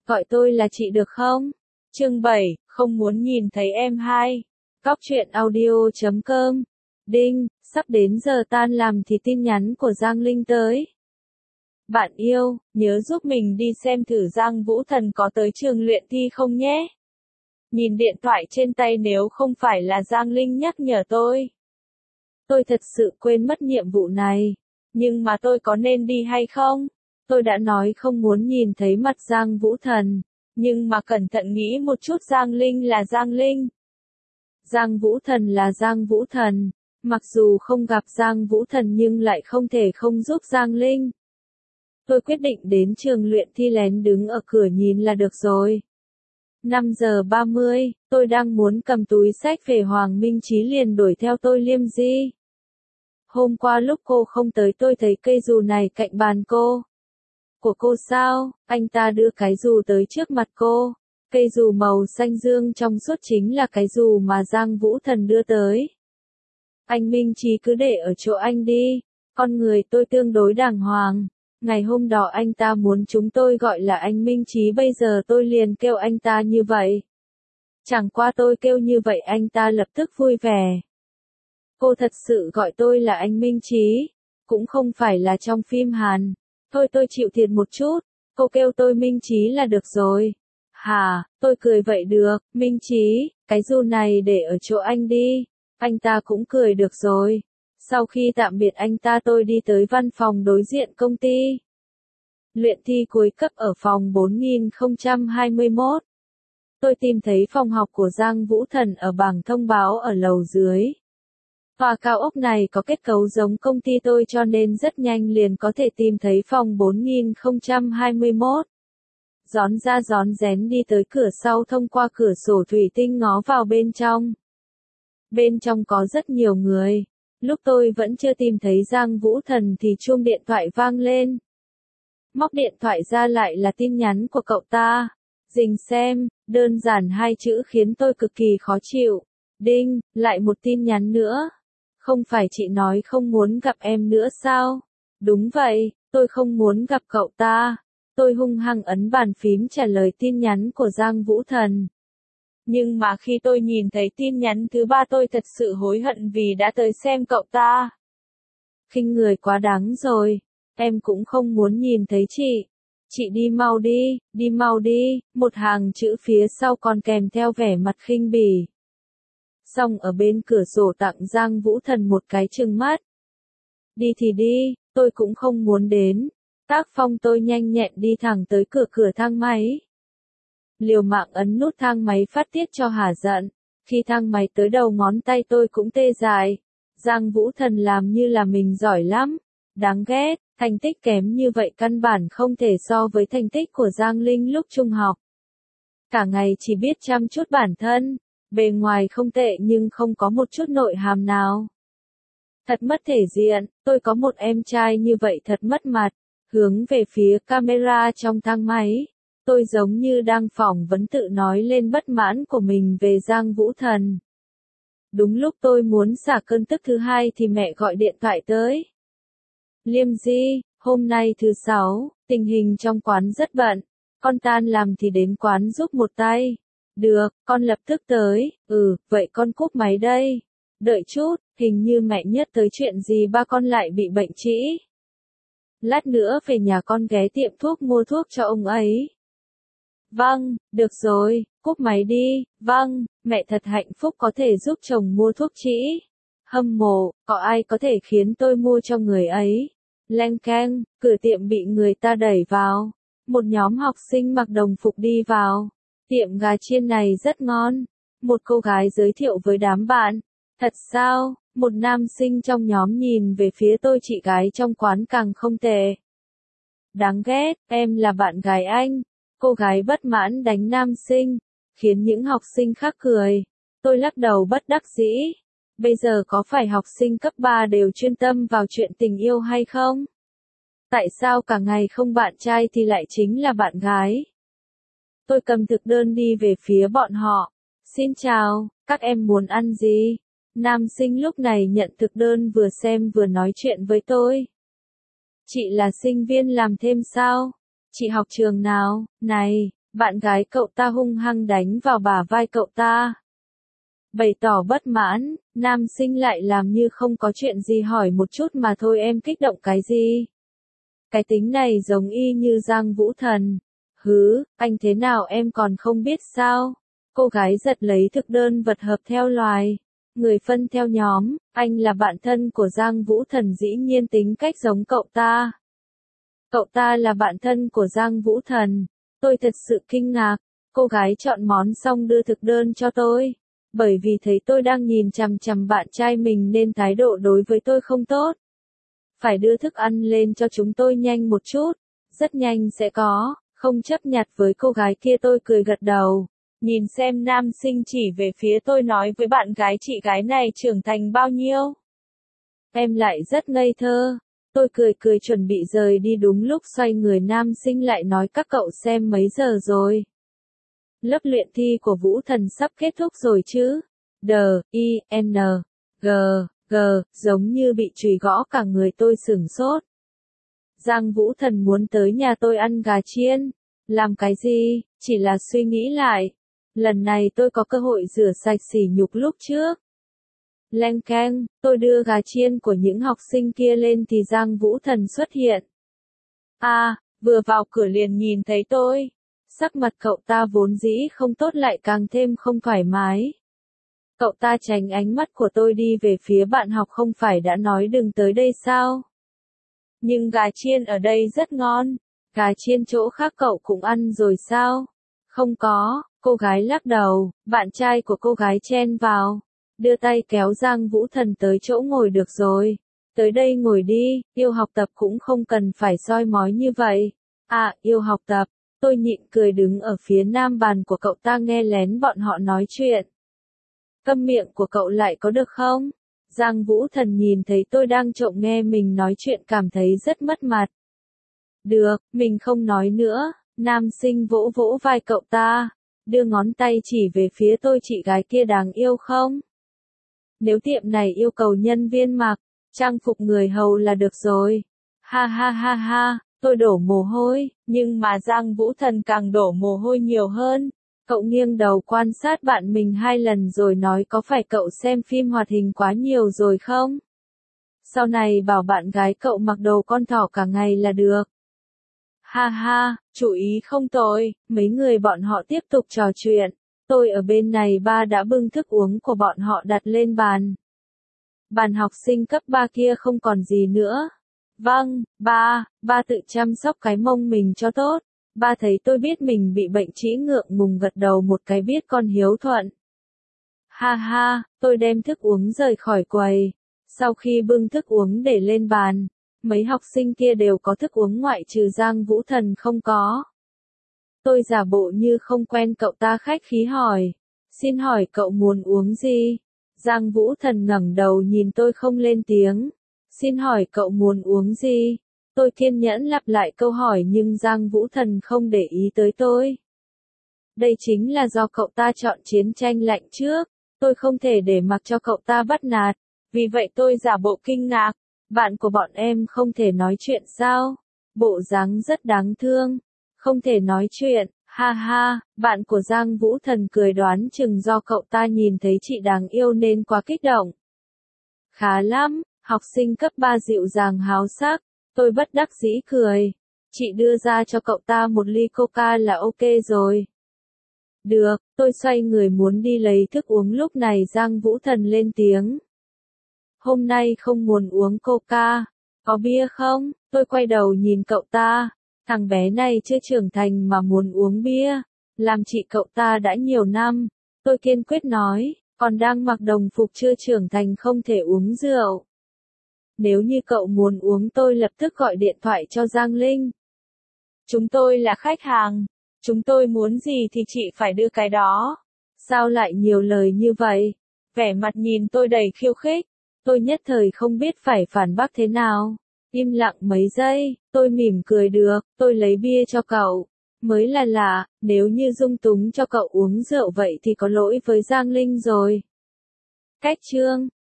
gọi tôi là chị được không? Chương 7, không muốn nhìn thấy em hai. Cóc truyện audio.com. Đinh, sắp đến giờ tan làm thì tin nhắn của Giang Linh tới. Bạn yêu, nhớ giúp mình đi xem thử Giang Vũ Thần có tới trường luyện thi không nhé. Nhìn điện thoại trên tay nếu không phải là Giang Linh nhắc nhở tôi. Tôi thật sự quên mất nhiệm vụ này. Nhưng mà tôi có nên đi hay không? Tôi đã nói không muốn nhìn thấy mặt Giang Vũ Thần. Nhưng mà cẩn thận nghĩ một chút, Giang Linh là Giang Linh. Giang Vũ Thần là Giang Vũ Thần. Mặc dù không gặp Giang Vũ Thần nhưng lại không thể không giúp Giang Linh. Tôi quyết định đến trường luyện thi lén đứng ở cửa nhìn là được rồi. 5 giờ 30, tôi đang muốn cầm túi sách về, Hoàng Minh Chí liền đuổi theo tôi liêm di. Hôm qua lúc cô không tới tôi thấy cây dù này cạnh bàn cô. Của cô sao? Anh ta đưa cái dù tới trước mặt cô. Cây dù màu xanh dương trong suốt chính là cái dù mà Giang Vũ Thần đưa tới. Anh Minh Chí cứ để ở chỗ anh đi. Con người tôi tương đối đàng hoàng. Ngày hôm đó anh ta muốn chúng tôi gọi là anh Minh Chí, bây giờ tôi liền kêu anh ta như vậy. Chẳng qua tôi kêu như vậy anh ta lập tức vui vẻ. Cô thật sự gọi tôi là anh Minh Chí, cũng không phải là trong phim Hàn. Thôi tôi chịu thiệt một chút, cô kêu tôi Minh Chí là được rồi. Hả, tôi cười vậy được, Minh Chí, cái dù này để ở chỗ anh đi. Anh ta cũng cười được rồi. Sau khi tạm biệt anh ta tôi đi tới văn phòng đối diện công ty. Luyện thi cuối cấp ở phòng 4021. Tôi tìm thấy phòng học của Giang Vũ Thần ở bảng thông báo ở lầu dưới. Tòa cao ốc này có kết cấu giống công ty tôi cho nên rất nhanh liền có thể tìm thấy phòng 4021. Rón ra rón rén đi tới cửa sau, thông qua cửa sổ thủy tinh ngó vào bên trong. Bên trong có rất nhiều người. Lúc tôi vẫn chưa tìm thấy Giang Vũ Thần thì chuông điện thoại vang lên. Móc điện thoại ra lại là tin nhắn của cậu ta. Dình xem, đơn giản hai chữ khiến tôi cực kỳ khó chịu. Đinh, lại một tin nhắn nữa. Không phải chị nói không muốn gặp em nữa sao? Đúng vậy, tôi không muốn gặp cậu ta. Tôi hung hăng ấn bàn phím trả lời tin nhắn của Giang Vũ Thần. Nhưng mà khi tôi nhìn thấy tin nhắn thứ ba tôi thật sự hối hận vì đã tới xem cậu ta. Khinh người quá đáng rồi, em cũng không muốn nhìn thấy chị. Chị đi mau đi, một hàng chữ phía sau còn kèm theo vẻ mặt khinh bỉ. Xong ở bên cửa sổ tặng Giang Vũ Thần một cái trừng mắt. Đi thì đi, tôi cũng không muốn đến. Tác phong tôi nhanh nhẹn đi thẳng tới cửa thang máy. Liều mạng ấn nút thang máy phát tiết cho hả giận. Khi thang máy tới đầu ngón tay tôi cũng tê dại. Giang Vũ Thần làm như là mình giỏi lắm. Đáng ghét, thành tích kém như vậy căn bản không thể so với thành tích của Giang Linh lúc trung học. Cả ngày chỉ biết chăm chút bản thân. Bề ngoài không tệ nhưng không có một chút nội hàm nào. Thật mất thể diện, tôi có một em trai như vậy thật mất mặt. Hướng về phía camera trong thang máy. Tôi giống như đang phỏng vấn tự nói lên bất mãn của mình về Giang Vũ Thần. Đúng lúc tôi muốn xả cơn tức thứ hai thì mẹ gọi điện thoại tới. Liêm Di, hôm nay thứ 6, tình hình trong quán rất bận. Con tan làm thì đến quán giúp một tay. Được, con lập tức tới. Vậy con cúp máy đây. Đợi chút, hình như mẹ Nhất tới chuyện gì ba con lại bị bệnh trĩ. Lát nữa về nhà con ghé tiệm thuốc mua thuốc cho ông ấy. Vâng, được rồi, cúp máy đi. Vâng, mẹ thật hạnh phúc có thể giúp chồng mua thuốc trĩ. Hâm mộ, có ai có thể khiến tôi mua cho người ấy. Leng keng, cửa tiệm bị người ta đẩy vào. Một nhóm học sinh mặc đồng phục đi vào. Tiệm gà chiên này rất ngon. Một cô gái giới thiệu với đám bạn. Thật sao? Một nam sinh trong nhóm nhìn về phía tôi, chị gái trong quán càng không tệ. Đáng ghét, em là bạn gái anh. Cô gái bất mãn đánh nam sinh, khiến những học sinh khác cười. Tôi lắc đầu bất đắc dĩ. Bây giờ có phải học sinh cấp 3 đều chuyên tâm vào chuyện tình yêu hay không? Tại sao cả ngày không bạn trai thì lại chính là bạn gái? Tôi cầm thực đơn đi về phía bọn họ. Xin chào, các em muốn ăn gì? Nam sinh lúc này nhận thực đơn vừa xem vừa nói chuyện với tôi. Chị là sinh viên làm thêm sao? Chị học trường nào? Này, Bạn gái cậu ta hung hăng đánh vào bả vai cậu ta. Bày tỏ bất mãn, nam sinh lại làm như không có chuyện gì hỏi một chút mà thôi em kích động cái gì. Cái tính này giống y như Giang Vũ Thần. Hứ, anh thế nào em còn không biết sao? Cô gái giật lấy thực đơn vật hợp theo loài. Người phân theo nhóm, anh là bạn thân của Giang Vũ Thần dĩ nhiên tính cách giống cậu ta. Cậu ta là bạn thân của Giang Vũ Thần. Tôi thật sự kinh ngạc. Cô gái chọn món xong đưa thực đơn cho tôi. Bởi vì thấy tôi đang nhìn chằm chằm bạn trai mình nên thái độ đối với tôi không tốt. Phải đưa thức ăn lên cho chúng tôi nhanh một chút. Rất nhanh sẽ có, không chấp nhặt với cô gái kia tôi cười gật đầu. Nhìn xem nam sinh chỉ về phía tôi nói với bạn gái chị gái này trưởng thành bao nhiêu. Em lại rất ngây thơ. Tôi cười cười chuẩn bị rời đi đúng lúc xoay người nam sinh lại nói các cậu xem mấy giờ rồi. Lớp luyện thi của Vũ Thần sắp kết thúc rồi chứ. D-I-N-G, giống như bị chùy gõ cả người tôi sửng sốt. Giang Vũ Thần muốn tới nhà tôi ăn gà chiên. Làm cái gì, chỉ là suy nghĩ lại. Lần này tôi có cơ hội rửa sạch sỉ nhục lúc trước. Leng keng, tôi đưa gà chiên của những học sinh kia lên thì Giang Vũ Thần xuất hiện. Vừa vào cửa liền nhìn thấy tôi. Sắc mặt cậu ta vốn dĩ không tốt lại càng thêm không thoải mái. Cậu ta tránh ánh mắt của tôi đi về phía bạn học không phải đã nói đừng tới đây sao? Nhưng gà chiên ở đây rất ngon. Gà chiên chỗ khác cậu cũng ăn rồi sao? Không có, cô gái lắc đầu, bạn trai của cô gái chen vào. Đưa tay kéo Giang Vũ Thần tới chỗ ngồi được rồi. Tới đây ngồi đi, yêu học tập cũng không cần phải soi mói như vậy. Yêu học tập. Tôi nhịn cười đứng ở phía nam bàn của cậu ta nghe lén bọn họ nói chuyện. Câm miệng của cậu lại có được không? Giang Vũ Thần nhìn thấy tôi đang trộm nghe mình nói chuyện cảm thấy rất mất mặt. Được, mình không nói nữa. Nam sinh vỗ vỗ vai cậu ta. Đưa ngón tay chỉ về phía tôi chị gái kia đáng yêu không? Nếu tiệm này yêu cầu nhân viên mặc, trang phục người hầu là được rồi. Ha ha ha ha. Tôi đổ mồ hôi, nhưng mà Giang Vũ Thần càng đổ mồ hôi nhiều hơn. Cậu nghiêng đầu quan sát bạn mình 2 lần rồi nói có phải cậu xem phim hoạt hình quá nhiều rồi không? Sau này bảo bạn gái cậu mặc đồ con thỏ cả ngày là được. Ha ha, chủ ý không tồi, mấy người bọn họ tiếp tục trò chuyện. Tôi ở bên này ba đã bưng thức uống của bọn họ đặt lên bàn. Bàn học sinh cấp 3 kia không còn gì nữa. Vâng, ba tự chăm sóc cái mông mình cho tốt. Ba thấy tôi biết mình bị bệnh trĩ ngượng ngùng gật đầu một cái biết con hiếu thuận. Ha ha, tôi đem thức uống rời khỏi quầy. Sau khi bưng thức uống để lên bàn, mấy học sinh kia đều có thức uống ngoại trừ Giang Vũ Thần không có. Tôi giả bộ như không quen cậu ta khách khí hỏi. Xin hỏi cậu muốn uống gì? Giang Vũ Thần ngẩng đầu nhìn tôi không lên tiếng. Xin hỏi cậu muốn uống gì? Tôi kiên nhẫn lặp lại câu hỏi nhưng Giang Vũ Thần không để ý tới tôi. Đây chính là do cậu ta chọn chiến tranh lạnh trước. Tôi không thể để mặc cho cậu ta bắt nạt. Vì vậy tôi giả bộ kinh ngạc. Bạn của bọn em không thể nói chuyện sao? Bộ dáng rất đáng thương. Không thể nói chuyện. Ha ha, bạn của Giang Vũ Thần cười đoán chừng do cậu ta nhìn thấy chị đáng yêu nên quá kích động. Khá lắm. Học sinh cấp 3 dịu dàng háo sắc, tôi bất đắc dĩ cười. Chị đưa ra cho cậu ta một ly coca là ok rồi. Được, tôi xoay người muốn đi lấy thức uống lúc này Giang Vũ Thần lên tiếng. Hôm nay không muốn uống coca, có bia không? Tôi quay đầu nhìn cậu ta, thằng bé này chưa trưởng thành mà muốn uống bia, làm chị cậu ta đã nhiều năm. Tôi kiên quyết nói, còn đang mặc đồng phục chưa trưởng thành không thể uống rượu. Nếu như cậu muốn uống tôi lập tức gọi điện thoại cho Giang Linh. Chúng tôi là khách hàng. Chúng tôi muốn gì thì chị phải đưa cái đó. Sao lại nhiều lời như vậy? Vẻ mặt nhìn tôi đầy khiêu khích. Tôi nhất thời không biết phải phản bác thế nào. Im lặng mấy giây, tôi mỉm cười được, tôi lấy bia cho cậu. Mới là lạ, nếu như dung túng cho cậu uống rượu vậy thì có lỗi với Giang Linh rồi. Cách chương